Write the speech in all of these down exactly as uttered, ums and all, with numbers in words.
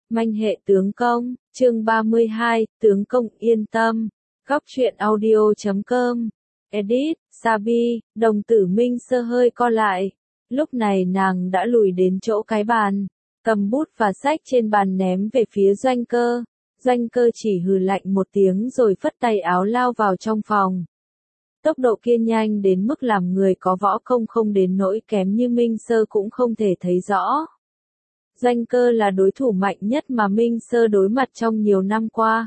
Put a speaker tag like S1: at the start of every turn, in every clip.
S1: Manh hệ tướng công, chương ba mươi hai, tướng công yên tâm. Góc truyện audio chấm com. Edit, Sabi, đồng tử Minh Sơ hơi co lại. Lúc này nàng đã lùi đến chỗ cái bàn, cầm bút và sách trên bàn ném về phía Doanh Cơ. Doanh Cơ chỉ hừ lạnh một tiếng rồi phất tay áo lao vào trong phòng. Tốc độ kia nhanh đến mức làm người có võ công không đến nỗi kém như Minh Sơ cũng không thể thấy rõ. Doanh Cơ là đối thủ mạnh nhất mà Minh Sơ đối mặt trong nhiều năm qua.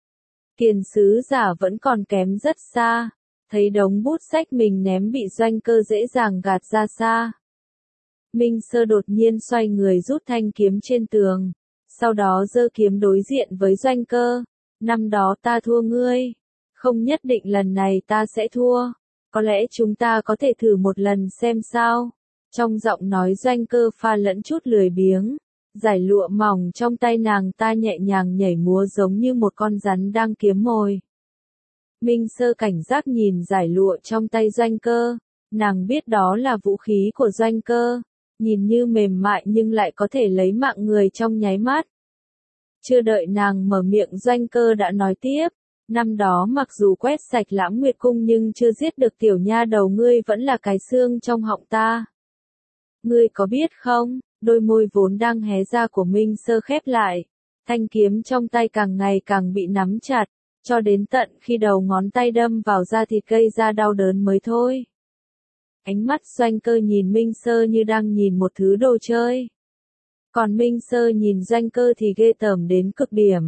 S1: Kiền sứ giả vẫn còn kém rất xa, thấy đống bút sách mình ném bị Doanh Cơ dễ dàng gạt ra xa. Minh Sơ đột nhiên xoay người rút thanh kiếm trên tường, sau đó giơ kiếm đối diện với Doanh Cơ. Năm đó ta thua ngươi, không nhất định lần này ta sẽ thua, có lẽ chúng ta có thể thử một lần xem sao. Trong giọng nói Doanh Cơ pha lẫn chút lười biếng, giải lụa mỏng trong tay nàng ta nhẹ nhàng nhảy múa giống như một con rắn đang kiếm mồi. Minh Sơ cảnh giác nhìn giải lụa trong tay Doanh Cơ, nàng biết đó là vũ khí của Doanh Cơ, nhìn như mềm mại nhưng lại có thể lấy mạng người trong nháy mắt. Chưa đợi nàng mở miệng Doanh Cơ đã nói tiếp, năm đó mặc dù quét sạch Lãm Nguyệt Cung nhưng chưa giết được tiểu nha đầu ngươi vẫn là cái xương trong họng ta. Ngươi có biết không, đôi môi vốn đang hé ra của Minh Sơ khép lại, thanh kiếm trong tay càng ngày càng bị nắm chặt, cho đến tận khi đầu ngón tay đâm vào da thịt gây ra đau đớn mới thôi. Ánh mắt Doanh Cơ nhìn Minh Sơ như đang nhìn một thứ đồ chơi. Còn Minh Sơ nhìn Doanh Cơ thì ghê tởm đến cực điểm.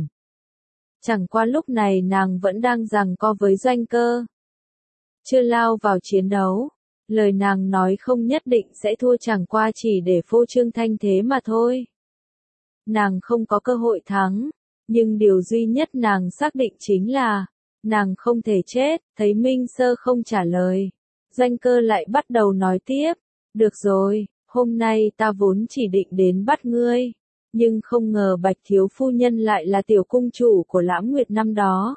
S1: Chẳng qua lúc này nàng vẫn đang giằng co với Doanh Cơ. Chưa lao vào chiến đấu, lời nàng nói không nhất định sẽ thua chẳng qua chỉ để phô trương thanh thế mà thôi. Nàng không có cơ hội thắng, nhưng điều duy nhất nàng xác định chính là, nàng không thể chết. Thấy Minh Sơ không trả lời, Doanh Cơ lại bắt đầu nói tiếp, được rồi, hôm nay ta vốn chỉ định đến bắt ngươi, nhưng không ngờ Bạch thiếu phu nhân lại là tiểu cung chủ của Lãm Nguyệt năm đó.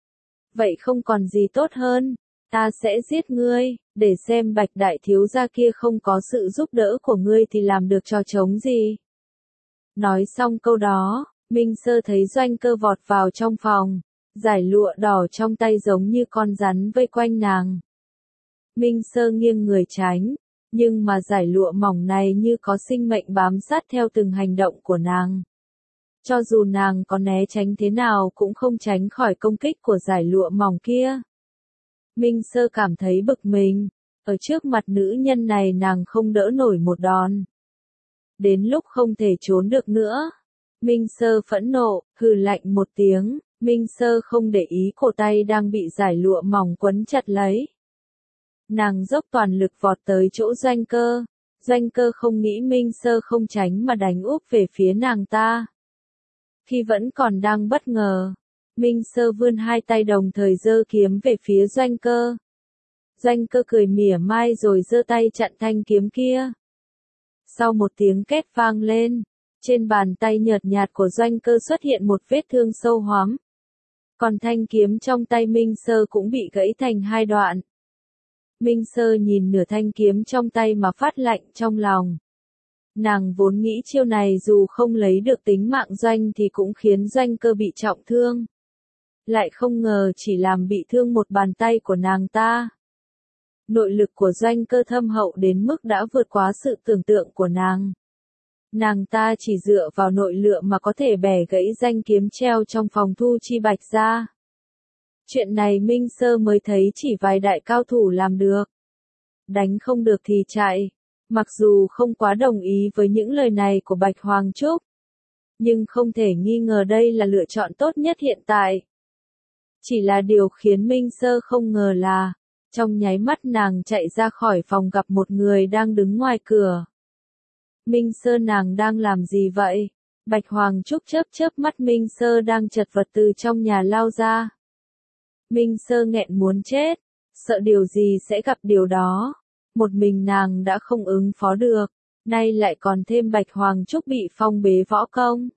S1: Vậy không còn gì tốt hơn, ta sẽ giết ngươi, để xem Bạch đại thiếu gia kia không có sự giúp đỡ của ngươi thì làm được trò trống gì. Nói xong câu đó, Minh Sơ thấy Doanh Cơ vọt vào trong phòng, giải lụa đỏ trong tay giống như con rắn vây quanh nàng. Minh Sơ nghiêng người tránh, nhưng mà giải lụa mỏng này như có sinh mệnh bám sát theo từng hành động của nàng. Cho dù nàng có né tránh thế nào cũng không tránh khỏi công kích của giải lụa mỏng kia. Minh Sơ cảm thấy bực mình, ở trước mặt nữ nhân này nàng không đỡ nổi một đòn. Đến lúc không thể trốn được nữa, Minh Sơ phẫn nộ, hừ lạnh một tiếng, Minh Sơ không để ý cổ tay đang bị giải lụa mỏng quấn chặt lấy. Nàng dốc toàn lực vọt tới chỗ Doanh Cơ, Doanh Cơ không nghĩ Minh Sơ không tránh mà đánh úp về phía nàng ta. Khi vẫn còn đang bất ngờ, Minh Sơ vươn hai tay đồng thời giơ kiếm về phía Doanh Cơ. Doanh Cơ cười mỉa mai rồi giơ tay chặn thanh kiếm kia. Sau một tiếng két vang lên, trên bàn tay nhợt nhạt của Doanh Cơ xuất hiện một vết thương sâu hoắm. Còn thanh kiếm trong tay Minh Sơ cũng bị gãy thành hai đoạn. Minh Sơ nhìn nửa thanh kiếm trong tay mà phát lạnh trong lòng. Nàng vốn nghĩ chiêu này dù không lấy được tính mạng Doanh thì cũng khiến Doanh Cơ bị trọng thương. Lại không ngờ chỉ làm bị thương một bàn tay của nàng ta. Nội lực của Doanh Cơ thâm hậu đến mức đã vượt quá sự tưởng tượng của nàng. Nàng ta chỉ dựa vào nội lực mà có thể bẻ gãy danh kiếm treo trong phòng thu chi bạch ra. Chuyện này Minh Sơ mới thấy chỉ vài đại cao thủ làm được. Đánh không được thì chạy. Mặc dù không quá đồng ý với những lời này của Bạch Hoàng Trúc, nhưng không thể nghi ngờ đây là lựa chọn tốt nhất hiện tại. Chỉ là điều khiến Minh Sơ không ngờ là, trong nháy mắt nàng chạy ra khỏi phòng gặp một người đang đứng ngoài cửa. Minh Sơ nàng đang làm gì vậy? Bạch Hoàng Trúc chớp chớp mắt Minh Sơ đang chật vật từ trong nhà lao ra. Minh Sơ nghẹn muốn chết, sợ điều gì sẽ gặp điều đó. Một mình nàng đã không ứng phó được, nay lại còn thêm Bạch Hoàng Trúc bị phong bế võ công.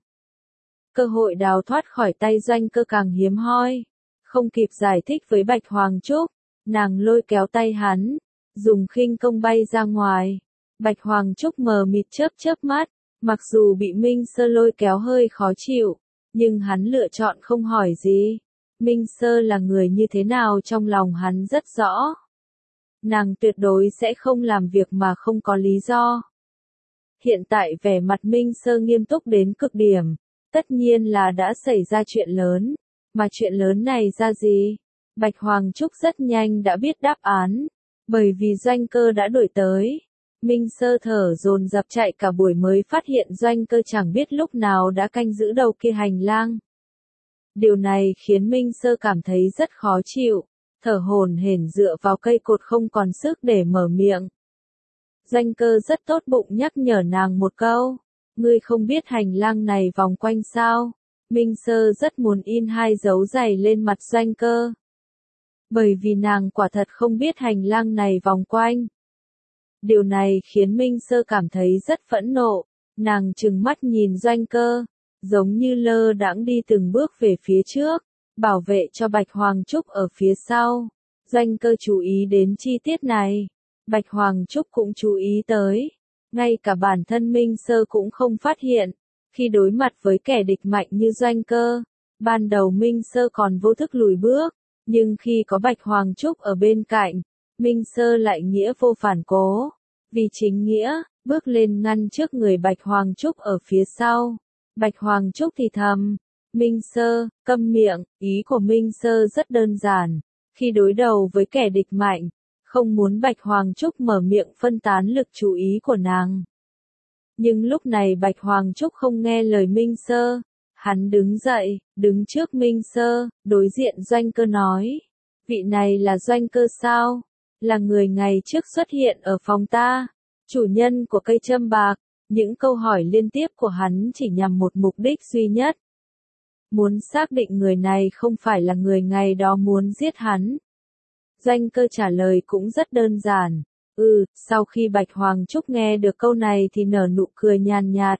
S1: Cơ hội đào thoát khỏi tay Doanh Cơ càng hiếm hoi. Không kịp giải thích với Bạch Hoàng Trúc, nàng lôi kéo tay hắn, dùng khinh công bay ra ngoài. Bạch Hoàng Trúc mờ mịt chớp chớp mắt, Mặc dù bị Minh Sơ lôi kéo hơi khó chịu, nhưng hắn lựa chọn không hỏi gì. Minh Sơ là người như thế nào trong lòng hắn rất rõ. Nàng tuyệt đối sẽ không làm việc mà không có lý do. Hiện tại vẻ mặt Minh Sơ nghiêm túc đến cực điểm, tất nhiên là đã xảy ra chuyện lớn, mà chuyện lớn này ra gì? Bạch Hoàng Trúc rất nhanh đã biết đáp án, bởi vì Doanh Cơ đã đuổi tới. Minh Sơ thở dồn dập chạy cả buổi mới phát hiện Doanh Cơ chẳng biết lúc nào đã canh giữ đầu kia hành lang. Điều này khiến Minh Sơ cảm thấy rất khó chịu, thở hổn hển dựa vào cây cột không còn sức để mở miệng. Doanh Cơ rất tốt bụng nhắc nhở nàng một câu, ngươi không biết hành lang này vòng quanh sao? Minh Sơ rất muốn in hai dấu giày lên mặt Doanh Cơ. Bởi vì nàng quả thật không biết hành lang này vòng quanh. Điều này khiến Minh Sơ cảm thấy rất phẫn nộ, nàng trừng mắt nhìn Doanh Cơ, giống như lơ đãng đi từng bước về phía trước, bảo vệ cho Bạch Hoàng Trúc ở phía sau. Doanh Cơ chú ý đến chi tiết này, Bạch Hoàng Trúc cũng chú ý tới, ngay cả bản thân Minh Sơ cũng không phát hiện, khi đối mặt với kẻ địch mạnh như Doanh Cơ, ban đầu Minh Sơ còn vô thức lùi bước, nhưng khi có Bạch Hoàng Trúc ở bên cạnh, Minh Sơ lại nghĩa vô phản cố, vì chính nghĩa, bước lên ngăn trước người Bạch Hoàng Trúc ở phía sau. Bạch Hoàng Trúc thì thầm, Minh Sơ, câm miệng, ý của Minh Sơ rất đơn giản, khi đối đầu với kẻ địch mạnh, không muốn Bạch Hoàng Trúc mở miệng phân tán lực chú ý của nàng. Nhưng lúc này Bạch Hoàng Trúc không nghe lời Minh Sơ, hắn đứng dậy, đứng trước Minh Sơ, đối diện Doanh Cơ nói, vị này là Doanh Cơ sao? Là người ngày trước xuất hiện ở phòng ta, chủ nhân của cây châm bạc. Những câu hỏi liên tiếp của hắn chỉ nhằm một mục đích duy nhất. Muốn xác định người này không phải là người ngày đó muốn giết hắn. Doanh Cơ trả lời cũng rất đơn giản. Ừ, sau khi Bạch Hoàng Trúc nghe được câu này thì nở nụ cười nhàn nhạt.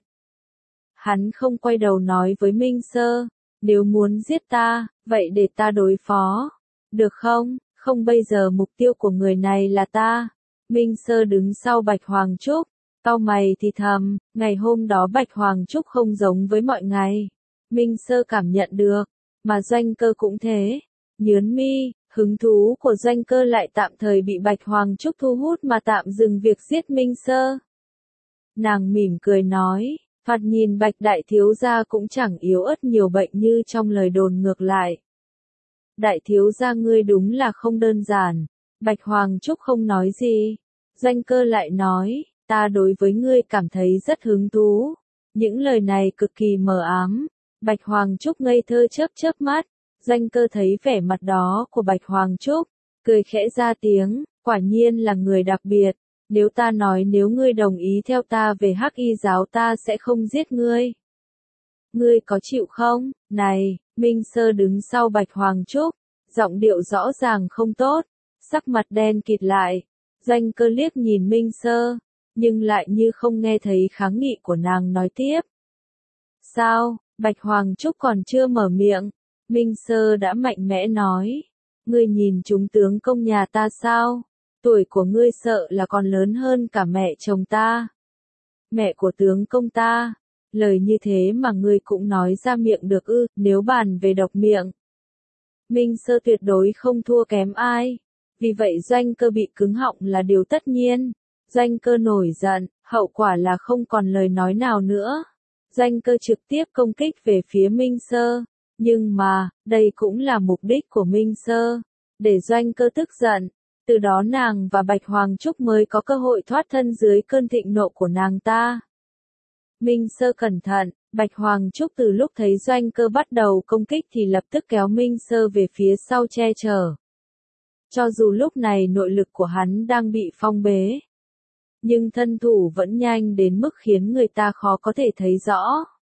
S1: Hắn không quay đầu nói với Minh Sơ, nếu muốn giết ta, vậy để ta đối phó. Được không? Không, bây giờ mục tiêu của người này là ta. Minh Sơ đứng sau Bạch Hoàng Trúc. Cau mày thì thầm, ngày hôm đó Bạch Hoàng Trúc không giống với mọi ngày. Minh Sơ cảm nhận được, mà Doanh Cơ cũng thế. Nhớn mi, hứng thú của Doanh Cơ lại tạm thời bị Bạch Hoàng Trúc thu hút mà tạm dừng việc giết Minh Sơ. Nàng mỉm cười nói, thoạt nhìn Bạch Đại Thiếu Gia cũng chẳng yếu ớt nhiều bệnh như trong lời đồn ngược lại. Đại Thiếu Gia ngươi đúng là không đơn giản. Bạch Hoàng Trúc không nói gì. Doanh Cơ lại nói, ta đối với ngươi cảm thấy rất hứng thú. Những lời này cực kỳ mờ ám. Bạch Hoàng Trúc ngây thơ chớp chớp mắt. Doanh Cơ thấy vẻ mặt đó của Bạch Hoàng Trúc, cười khẽ ra tiếng, quả nhiên là người đặc biệt. Nếu ta nói nếu ngươi đồng ý theo ta về Hắc Y giáo ta sẽ không giết ngươi. Ngươi có chịu không? Này, Minh Sơ đứng sau Bạch Hoàng Trúc, giọng điệu rõ ràng không tốt, sắc mặt đen kịt lại. Doanh Cơ liếc nhìn Minh Sơ, nhưng lại như không nghe thấy kháng nghị của nàng nói tiếp. Sao? Bạch Hoàng Trúc còn chưa mở miệng, Minh Sơ đã mạnh mẽ nói. Ngươi nhìn chúng tướng công nhà ta sao? Tuổi của ngươi sợ là còn lớn hơn cả mẹ chồng ta. Mẹ của tướng công ta. Lời như thế mà ngươi cũng nói ra miệng được ư, nếu bàn về độc miệng. Minh Sơ tuyệt đối không thua kém ai. Vì vậy Doanh Cơ bị cứng họng là điều tất nhiên. Doanh Cơ nổi giận, hậu quả là không còn lời nói nào nữa. Doanh Cơ trực tiếp công kích về phía Minh Sơ. Nhưng mà, đây cũng là mục đích của Minh Sơ. Để Doanh Cơ tức giận. Từ đó nàng và Bạch Hoàng Trúc mới có cơ hội thoát thân dưới cơn thịnh nộ của nàng ta. Minh Sơ cẩn thận, Bạch Hoàng Trúc từ lúc thấy Doanh Cơ bắt đầu công kích thì lập tức kéo Minh Sơ về phía sau che chở. Cho dù lúc này nội lực của hắn đang bị phong bế, nhưng thân thủ vẫn nhanh đến mức khiến người ta khó có thể thấy rõ.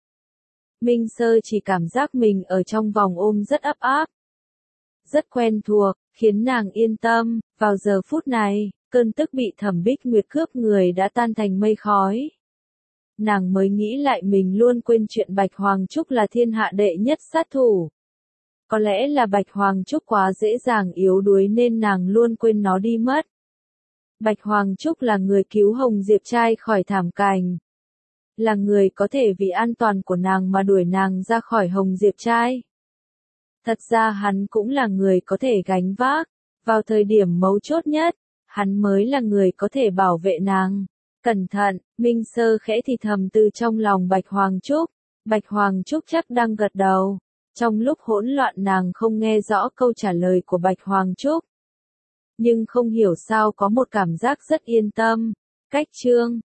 S1: Minh Sơ chỉ cảm giác mình ở trong vòng ôm rất ấp áp, rất quen thuộc, khiến nàng yên tâm. Vào giờ phút này, cơn tức bị Thẩm Bích Nguyệt cướp người đã tan thành mây khói. Nàng mới nghĩ lại mình luôn quên chuyện Bạch Hoàng Trúc là thiên hạ đệ nhất sát thủ. Có lẽ là Bạch Hoàng Trúc quá dễ dàng yếu đuối nên nàng luôn quên nó đi mất. Bạch Hoàng Trúc là người cứu Hồng Diệp trai khỏi thảm cảnh. là người có thể vì an toàn của nàng mà đuổi nàng ra khỏi Hồng Diệp trai. Thật ra hắn cũng là người có thể gánh vác, vào thời điểm mấu chốt nhất, hắn mới là người có thể bảo vệ nàng. Cẩn thận, Minh Sơ khẽ thì thầm từ trong lòng Bạch Hoàng Trúc. Bạch Hoàng Trúc chắc đang gật đầu. Trong lúc hỗn loạn nàng không nghe rõ câu trả lời của Bạch Hoàng Trúc. Nhưng không hiểu sao có một cảm giác rất yên tâm. Cách chương